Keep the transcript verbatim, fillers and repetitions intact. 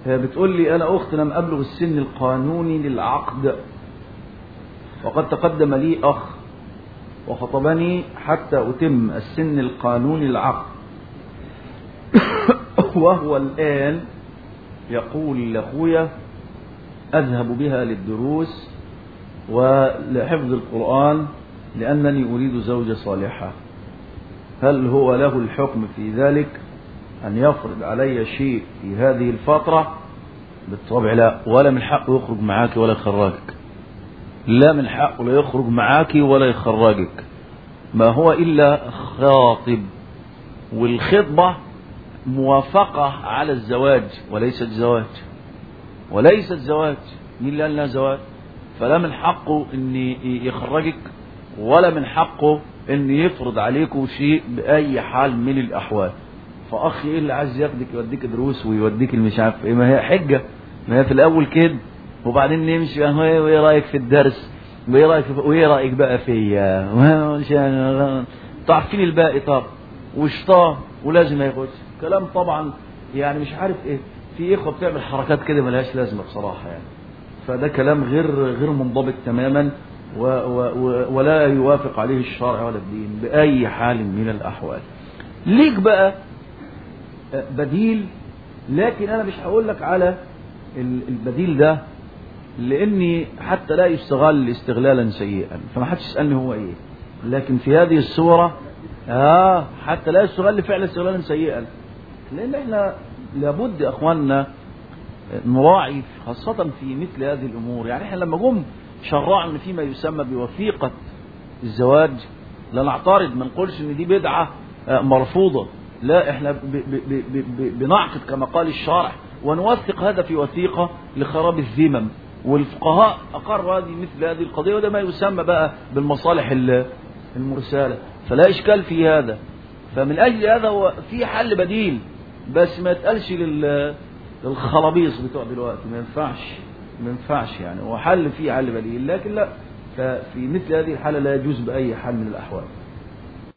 هي بتقول لي أنا أخت لم أبلغ السن القانوني للعقد، وقد تقدم لي أخ وخطبني حتى أتم السن القانوني للعقد، وهو الآن يقول لأخويا أذهب بها للدروس ولحفظ القرآن لأنني أريد زوجة صالحة، هل هو له الحكم في ذلك أن يفرض علي شيء في هذه الفترة؟ بالطبع لا، ولا من حقه يخرج معاك ولا يخرجك، لا من حقه لا يخرج معاك ولا يخرجك، ما هو إلا خاطب، والخطبة موافقة على الزواج وليست زواج، وليست زواج، مين اللي قال لها زواج؟ فلا من حقه ان يخرجك ولا من حقه ان يفرض عليكم شيء بأي حال من الأحوال. فأخي ايه اللي عايز ياخدك يوديك دروس ويوديك المش عارف ايه، ما هي حجة، ما هي في الأول كده، وبعدين نمشي وايه رأيك في الدرس، وايه رأيك وايه رأيك بقى فيا، تعرفين الباقي طب وشطاه ولازم يخش كلام طبعا، يعني مش عارف ايه، في اخوه بتعمل حركات كده ملهاش لازمه بصراحه يعني، فده كلام غير غير منضبط تماما و و ولا يوافق عليه الشرع ولا الدين بأي حال من الأحوال. ليك بقى بديل، لكن أنا مش هقول لك على البديل ده لأني حتى لا يستغل استغلالا سيئا، فما حدش يسألني هو إيه، لكن في هذه الصورة آه حتى لا يستغل فعلا استغلالا سيئا، لأن إحنا لابد أخواننا نراعي خاصة في مثل هذه الأمور. يعني إحنا لما قم شرعنا فيما يسمى بوثيقة الزواج لا نعترض، ما نقولش إن دي بدعة مرفوضة، لا إحنا ب ب ب ب بنعقد كما قال الشارع ونوثق هذا في وثيقة لخراب الذمم، والفقهاء أقروا هذه مثل هذه القضية، وده ما يسمى بقى بالمصالح المرسالة، فلا إشكال في هذا. فمن أجل هذا هو في حل بديل، بس ما يتقالش لل الخلابيص بتوع دلوقتي، ما ينفعش ما ينفعش يعني، هو حل فيه حل بديل، لكن لا، ففي مثل هذه الحالة لا يجوز بأي حال من الأحوال.